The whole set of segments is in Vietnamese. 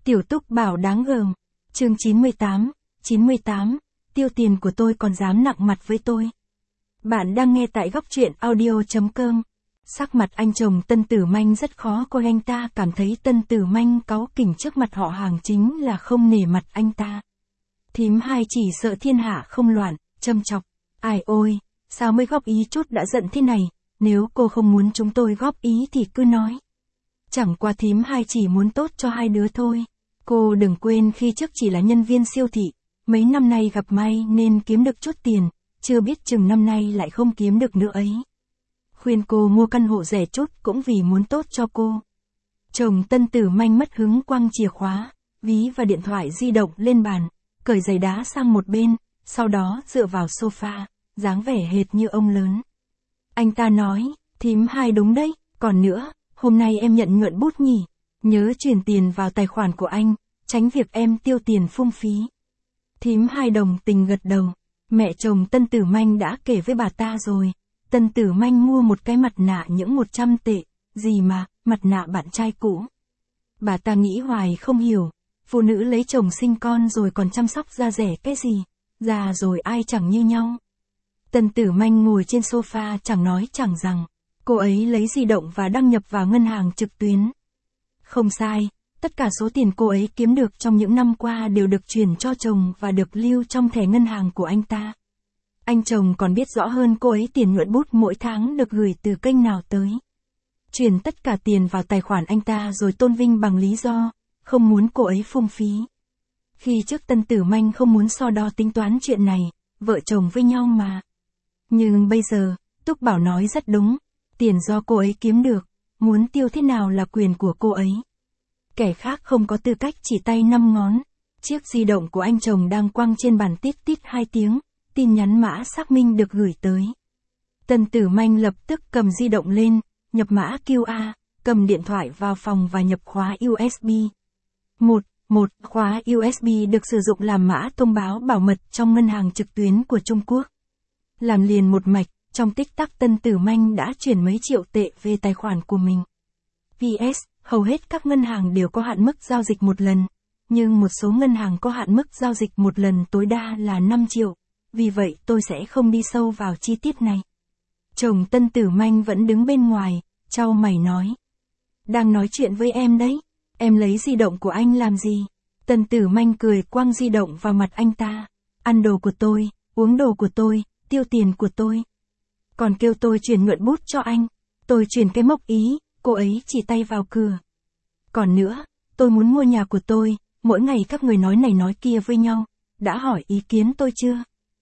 Tiểu Túc Bảo đáng gờm. Chương 98, tiêu tiền của tôi còn dám nặng mặt với tôi. Bạn đang nghe tại góc truyện audio.com. Sắc mặt anh chồng Tân Tử Manh rất khó coi, anh ta cảm thấy Tân Tử Manh cáu kỉnh trước mặt họ hàng chính là không nể mặt anh ta. Thím Hai chỉ sợ thiên hạ không loạn, châm chọc. Ai ôi, sao mới góp ý chút đã giận thế này, nếu cô không muốn chúng tôi góp ý thì cứ nói. Chẳng qua thím Hai chỉ muốn tốt cho hai đứa thôi. Cô đừng quên khi trước chỉ là nhân viên siêu thị, mấy năm nay gặp may nên kiếm được chút tiền, chưa biết chừng năm nay lại không kiếm được nữa ấy. Khuyên cô mua căn hộ rẻ chút cũng vì muốn tốt cho cô. Chồng Tân Tử Manh mất hứng quăng chìa khóa, ví và điện thoại di động lên bàn, cởi giày đá sang một bên, sau đó dựa vào sofa, dáng vẻ hệt như ông lớn. Anh ta nói, thím Hai đúng đấy, còn nữa, hôm nay em nhận nhuận bút nhỉ, nhớ chuyển tiền vào tài khoản của anh, tránh việc em tiêu tiền phung phí. Thím Hai đồng tình gật đầu, mẹ chồng Tân Tử Manh đã kể với bà ta rồi. Tân Tử Manh mua một cái mặt nạ những 100 tệ, gì mà, mặt nạ bạn trai cũ. Bà ta nghĩ hoài không hiểu, phụ nữ lấy chồng sinh con rồi còn chăm sóc da rẻ cái gì, già rồi ai chẳng như nhau. Tân Tử Manh ngồi trên sofa chẳng nói chẳng rằng, cô ấy lấy di động và đăng nhập vào ngân hàng trực tuyến. Không sai, tất cả số tiền cô ấy kiếm được trong những năm qua đều được chuyển cho chồng và được lưu trong thẻ ngân hàng của anh ta. Anh chồng còn biết rõ hơn cô ấy tiền nhuận bút mỗi tháng được gửi từ kênh nào tới. Chuyển tất cả tiền vào tài khoản anh ta rồi tôn vinh bằng lý do, không muốn cô ấy phung phí. Khi trước Tân Tử Manh không muốn so đo tính toán chuyện này, vợ chồng với nhau mà. Nhưng bây giờ, Túc Bảo nói rất đúng, tiền do cô ấy kiếm được, muốn tiêu thế nào là quyền của cô ấy. Kẻ khác không có tư cách chỉ tay 5 ngón. Chiếc di động của anh chồng đang quăng trên bàn tít tít 2 tiếng, tin nhắn mã xác minh được gửi tới. Tân Tử Manh lập tức cầm di động lên, nhập mã QR, cầm điện thoại vào phòng và nhập khóa USB. Khóa USB được sử dụng làm mã thông báo bảo mật trong ngân hàng trực tuyến của Trung Quốc. Làm liền một mạch, trong tích tắc Tân Tử Manh đã chuyển mấy triệu tệ về tài khoản của mình. PS, hầu hết các ngân hàng đều có hạn mức giao dịch một lần, nhưng một số ngân hàng có hạn mức giao dịch một lần tối đa là 5 triệu, vì vậy tôi sẽ không đi sâu vào chi tiết này. Chồng Tân Tử Manh vẫn đứng bên ngoài, chau mày nói. Đang nói chuyện với em đấy, em lấy di động của anh làm gì? Tân Tử Manh cười quăng di động vào mặt anh ta. Ăn đồ của tôi, uống đồ của tôi, tiêu tiền của tôi. Còn kêu tôi chuyển nhuận bút cho anh, tôi chuyển cái mốc ý, cô ấy chỉ tay vào cửa. Còn nữa, tôi muốn mua nhà của tôi, mỗi ngày các người nói này nói kia với nhau, đã hỏi ý kiến tôi chưa?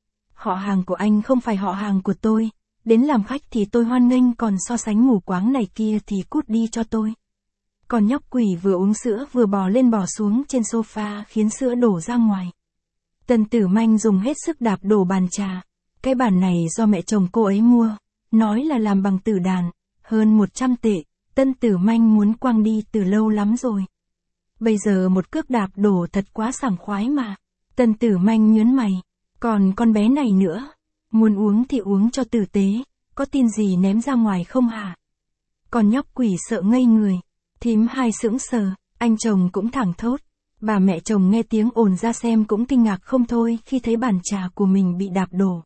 Họ hàng của anh không phải họ hàng của tôi, đến làm khách thì tôi hoan nghênh, còn so sánh mù quáng này kia thì cút đi cho tôi. Còn nhóc quỷ vừa uống sữa vừa bò lên bò xuống trên sofa khiến sữa đổ ra ngoài. Tân Tử Manh dùng hết sức đạp đổ bàn trà. Cái bàn này do mẹ chồng cô ấy mua, nói là làm bằng tử đàn, hơn 100 tệ, Tân Tử Manh muốn quăng đi từ lâu lắm rồi. Bây giờ một cước đạp đổ thật quá sảng khoái mà. Tân Tử Manh nhớn mày, còn con bé này nữa, muốn uống thì uống cho tử tế, có tin gì ném ra ngoài không hả? Còn nhóc quỷ sợ ngây người, thím Hai sững sờ, anh chồng cũng thẳng thốt. Bà mẹ chồng nghe tiếng ồn ra xem cũng kinh ngạc không thôi khi thấy bàn trà của mình bị đạp đổ.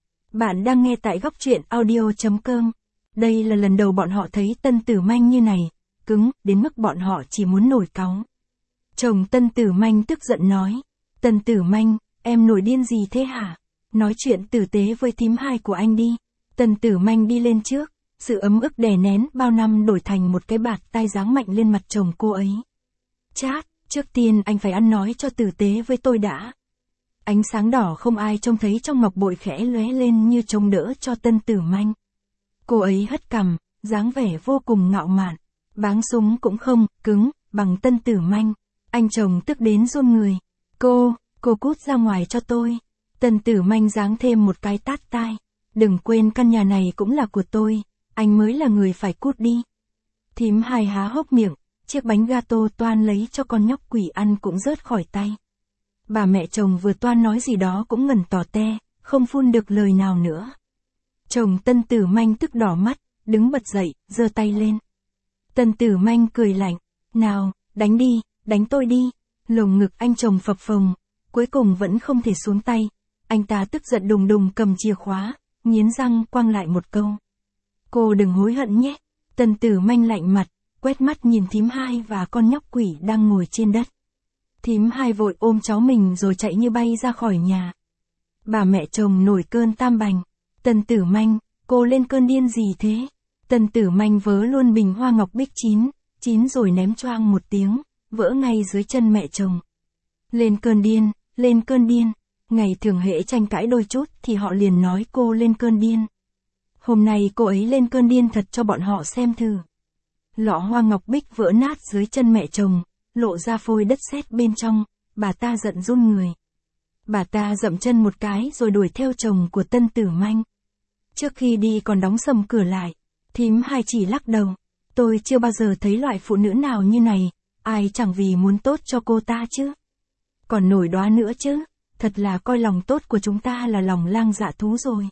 Bạn đang nghe tại góc truyện audio.com. Đây là lần đầu bọn họ thấy Tân Tử Manh như này, cứng, đến mức bọn họ chỉ muốn nổi cáu. Chồng Tân Tử Manh tức giận nói, Tân Tử Manh, em nổi điên gì thế hả? Nói chuyện tử tế với thím Hai của anh đi. Tân Tử Manh đi lên trước, sự ấm ức đè nén bao năm đổi thành một cái bạt tai giáng mạnh lên mặt chồng cô ấy. Chát, trước tiên anh phải ăn nói cho tử tế với tôi đã. Ánh sáng đỏ không ai trông thấy trong ngọc bội khẽ lóe lên như trông đỡ cho Tân Tử Manh. Cô ấy hất cằm, dáng vẻ vô cùng ngạo mạn. Báng súng cũng không cứng bằng Tân Tử Manh. Anh chồng tức đến run người. Cô cút ra ngoài cho tôi. Tân Tử Manh giáng thêm một cái tát tai. Đừng quên căn nhà này cũng là của tôi, anh mới là người phải cút đi. Thím Hai há hốc miệng, chiếc bánh gato toan lấy cho con nhóc quỷ ăn cũng rớt khỏi tay. Bà mẹ chồng vừa toan nói gì đó cũng ngẩn tỏ te, không phun được lời nào nữa. Chồng Tân Tử Manh tức đỏ mắt, đứng bật dậy, giơ tay lên. Tân Tử Manh cười lạnh, nào, đánh đi, đánh tôi đi. Lồng ngực anh chồng phập phồng, cuối cùng vẫn không thể xuống tay. Anh ta tức giận đùng đùng cầm chìa khóa, nghiến răng quăng lại một câu. Cô đừng hối hận nhé. Tần Tử Manh lạnh mặt, quét mắt nhìn thím hai và con nhóc quỷ đang ngồi trên đất. Thím hai vội ôm cháu mình rồi chạy như bay ra khỏi nhà. Bà mẹ chồng nổi cơn tam bành. Tần Tử Manh, cô lên cơn điên gì thế? Tần Tử Manh vớ luôn bình hoa ngọc bích chín rồi ném choang một tiếng, vỡ ngay dưới chân mẹ chồng. Lên cơn điên, lên cơn điên. Ngày thường hễ tranh cãi đôi chút thì họ liền nói cô lên cơn điên. Hôm nay cô ấy lên cơn điên thật cho bọn họ xem thử. Lọ hoa ngọc bích vỡ nát dưới chân mẹ chồng, lộ ra phôi đất sét bên trong, bà ta giận run người. Bà ta dậm chân một cái rồi đuổi theo chồng của Tần Tử Manh. Trước khi đi còn đóng sầm cửa lại, thím hai chỉ lắc đầu. Tôi chưa bao giờ thấy loại phụ nữ nào như này, ai chẳng vì muốn tốt cho cô ta chứ. Còn nổi đoá nữa chứ, thật là coi lòng tốt của chúng ta là lòng lang dạ thú rồi.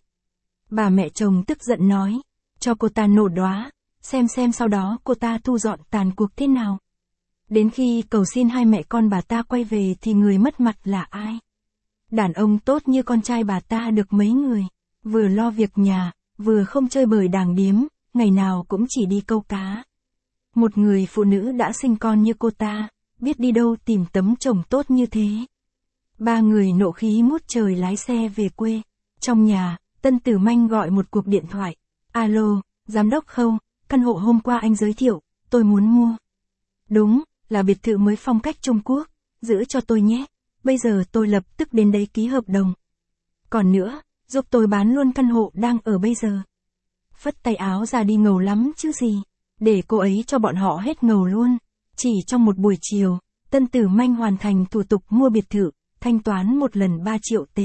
Bà mẹ chồng tức giận nói, cho cô ta nổ đoá, xem sau đó cô ta thu dọn tàn cuộc thế nào. Đến khi cầu xin hai mẹ con bà ta quay về thì người mất mặt là ai? Đàn ông tốt như con trai bà ta được mấy người, vừa lo việc nhà, vừa không chơi bời đàng điếm, ngày nào cũng chỉ đi câu cá. Một người phụ nữ đã sinh con như cô ta, biết đi đâu tìm tấm chồng tốt như thế. Ba người nộ khí ngút trời lái xe về quê. Trong nhà, Tần Tử Manh gọi một cuộc điện thoại. Alo, giám đốc Khâu, căn hộ hôm qua anh giới thiệu, tôi muốn mua. Đúng, là biệt thự mới phong cách Trung Quốc, giữ cho tôi nhé, bây giờ tôi lập tức đến đấy ký hợp đồng. Còn nữa, giúp tôi bán luôn căn hộ đang ở bây giờ. Phất tay áo ra đi ngầu lắm chứ gì, để cô ấy cho bọn họ hết ngầu luôn. Chỉ trong một buổi chiều, Tần Tử Manh hoàn thành thủ tục mua biệt thự, thanh toán một lần 3 triệu tệ.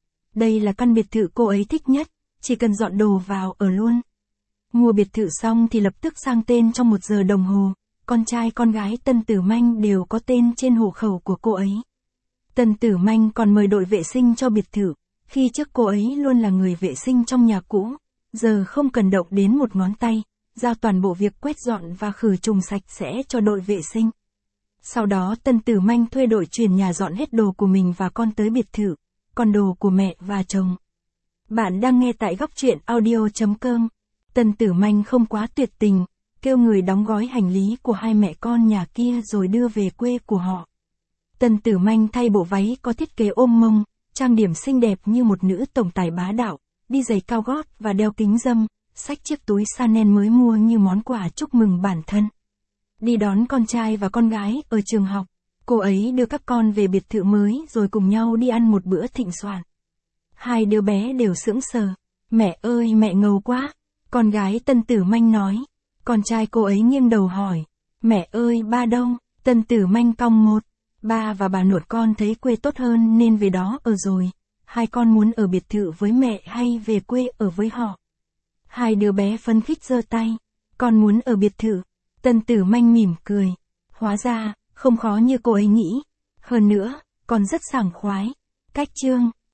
Đây là căn biệt thự cô ấy thích nhất, chỉ cần dọn đồ vào ở luôn. Mua biệt thự xong thì lập tức sang tên trong 1 giờ đồng hồ, con trai con gái Tần Tử Manh đều có tên trên hộ khẩu của cô ấy. Tần Tử Manh còn mời đội vệ sinh cho biệt thự, khi trước cô ấy luôn là người vệ sinh trong nhà cũ, giờ không cần động đến một ngón tay, giao toàn bộ việc quét dọn và khử trùng sạch sẽ cho đội vệ sinh. Sau đó Tần Tử Manh thuê đội chuyển nhà dọn hết đồ của mình và con tới biệt thự, còn đồ của mẹ và chồng. Bạn đang nghe tại góc truyện audio.com. Tần Tử Manh không quá tuyệt tình, kêu người đóng gói hành lý của hai mẹ con nhà kia rồi đưa về quê của họ. Tần Tử Manh thay bộ váy có thiết kế ôm mông, trang điểm xinh đẹp như một nữ tổng tài bá đạo, đi giày cao gót và đeo kính râm, xách chiếc túi Chanel mới mua như món quà chúc mừng bản thân. Đi đón con trai và con gái ở trường học, cô ấy đưa các con về biệt thự mới rồi cùng nhau đi ăn một bữa thịnh soạn. Hai đứa bé đều sững sờ, mẹ ơi mẹ ngầu quá, con gái Tần Tử Manh nói. Con trai cô ấy nghiêng đầu hỏi, mẹ ơi ba đâu? Tần Tử Manh cong một, ba và bà nuột con thấy quê tốt hơn nên về đó ở rồi. Hai con muốn ở biệt thự với mẹ hay về quê ở với họ? Hai đứa bé phấn khích giơ tay, con muốn ở biệt thự. Tần Tử Manh mỉm cười, hóa ra, không khó như cô ấy nghĩ. Hơn nữa, còn rất sảng khoái. Cách chương